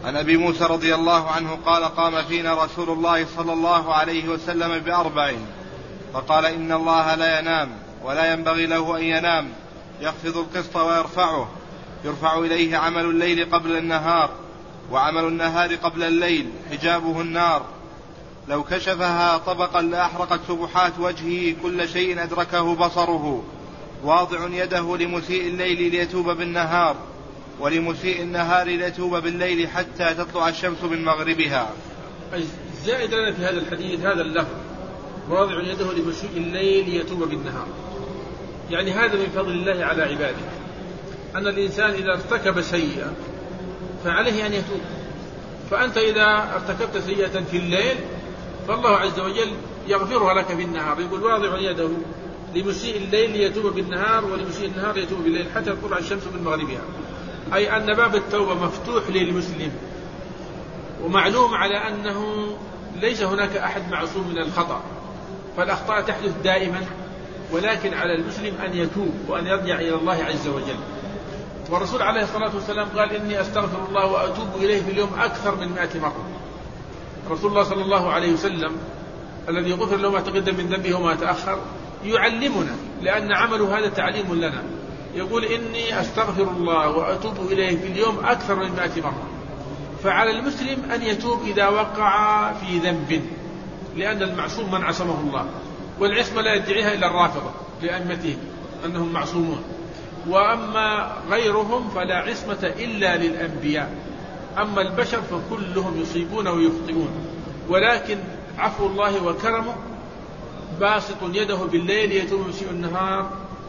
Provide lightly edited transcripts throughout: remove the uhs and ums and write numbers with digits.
عن أبي موسى رضي الله عنه قال قام فينا رسول الله صلى الله عليه وسلم ب4 فقال إن الله لا ينام ولا ينبغي له أن ينام يخفض القسط ويرفعه يرفع إليه عمل الليل قبل النهار وعمل النهار قبل الليل حجابه النار لو كشفها طبقا لأحرقت سبحات وجهه كل شيء أدركه بصره واضع يده لمسيء الليل ليتوب بالنهار ولمسيء النهار ليتوب بالليل حتى تطلع الشمس من مغربها. زائد لنا في هذا الحديث هذا اللفظ واضع يده لمسيء الليل ليتوب بالنهار، يعني هذا من فضل الله على عباده أن الإنسان إذا ارتكب سيئة فعليه أن يتوب. فأنت إذا ارتكبت سيئة في الليل فالله عز وجل يغفرها لك في النهار، يقول واضع يده لمسيء الليل ليتوب بالنهار ولمسيء النهار ليتوب بالليل حتى تطلع الشمس من مغربها، أي أن باب التوبة مفتوح للمسلم. ومعلوم على أنه ليس هناك أحد معصوم من الخطأ، فالأخطاء تحدث دائما، ولكن على المسلم أن يتوب وأن يرجع إلى الله عز وجل. والرسول عليه الصلاة والسلام قال إني أستغفر الله وأتوب إليه في اليوم أكثر من 100 مرة. رسول الله صلى الله عليه وسلم الذي غفر له ما تقدم من ذنبه وما تأخر يعلمنا، لأن عمله هذا تعليم لنا، يقول إني أستغفر الله وأتوب إليه في اليوم أكثر من 100 مرة. فعلى المسلم أن يتوب إذا وقع في ذنب، لأن المعصوم من عصمه الله، والعصمة لا يدعيها إلا الرافضة لأئمتهم أنهم معصومون، وأما غيرهم فلا عصمة إلا للأنبياء. أما البشر فكلهم يصيبون ويخطئون، ولكن عفو الله وكرمه باسط يده بالليل ليتوب مسيء النهار،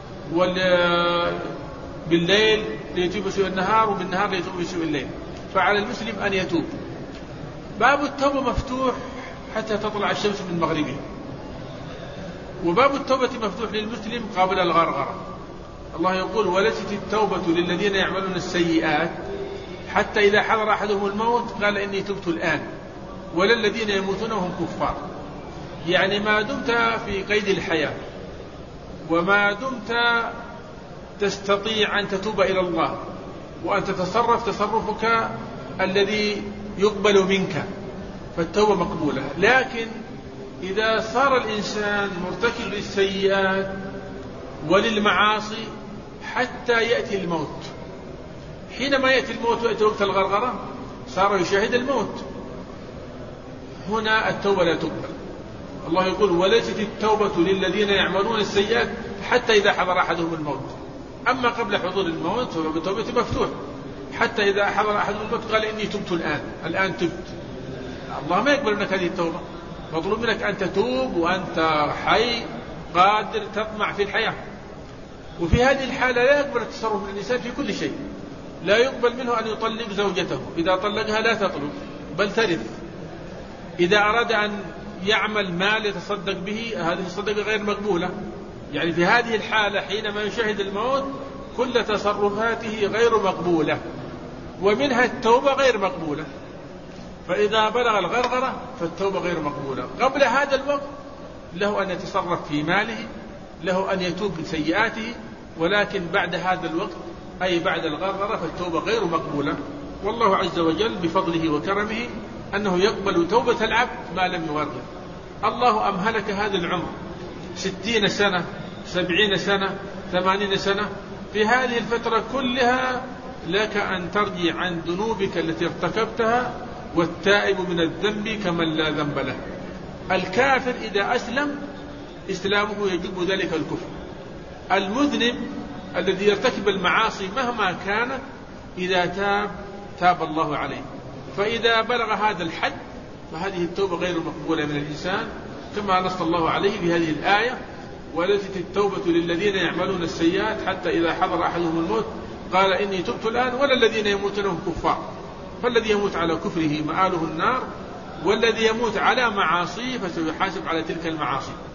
بالليل ليتوب مسيء النهار، وبالنهار ليتوب مسيء الليل. فعلى المسلم أن يتوب. باب التوبة مفتوح حتى تطلع الشمس من مغربها، وباب التوبة مفتوح للمسلم قبل الغرغرة. الله يقول وليست التوبة للذين يعملون السيئات حتى إذا حضر أحدهم الموت قال إني تبت الآن، ولا الذين يموتون وهم كفار. يعني ما دمت في قيد الحياة وما دمت تستطيع أن تتوب إلى الله وأن تتصرف تصرفك الذي يقبل منك فالتوبة مقبولة. لكن إذا صار الإنسان مرتكب للسيئات وللمعاصي حتى يأتي الموت، حينما يأتي الموت ويأتي وقت الغرغرة صار يشاهد الموت، هنا التوبة لا تقبل. الله يقول وليست التوبة للذين يعملون السيئات حتى إذا حضر أحدهم الموت. أما قبل حضور الموت فباب التوبة مفتوح، حتى إذا حضر أحدهم الموت قال إني تبت الآن تبت. الله ما يقبل منك هذه التوبة، مطلوب منك أن تتوب وأنت حي قادر تطمع في الحياة. وفي هذه الحالة لا يقبل التصرف من الإنسان في كل شيء. لا يقبل منه أن يطلق زوجته، إذا طلقها لا تطلق بل ترث. إذا أراد أن يعمل مال يتصدق به هذه الصدقة غير مقبولة. يعني في هذه الحالة حينما يشاهد الموت كل تصرفاته غير مقبولة، ومنها التوبة غير مقبولة. فإذا بلغ الغرغرة فالتوبة غير مقبولة. قبل هذا الوقت له أن يتصرف في ماله، له أن يتوب من سيئاته، ولكن بعد هذا الوقت أي بعد الغرغرة فالتوبة غير مقبولة. والله عز وجل بفضله وكرمه أنه يقبل توبة العبد ما لم يغرغر. الله أمهلك هذا العمر 60 سنة 70 سنة 80 سنة، في هذه الفترة كلها لك أن ترجع عن ذنوبك التي ارتكبتها، والتائب من الذنب كمن لا ذنب له. الكافر إذا أسلم إسلامه يجب ذلك الكفر. المذنب الذي يرتكب المعاصي مهما كانت إذا تاب الله عليه. فإذا بلغ هذا الحد فهذه التوبة غير مقبولة من الإنسان، كما نص الله عليه بهذه الآية وليست التوبة للذين يعملون السيئات حتى إذا حضر أحدهم الموت قال إني تبت الآن ولا الذين يموتون هم كفار. فالذي يموت على كفره مآله النار، والذي يموت على معاصيه فسيحاسب على تلك المعاصي.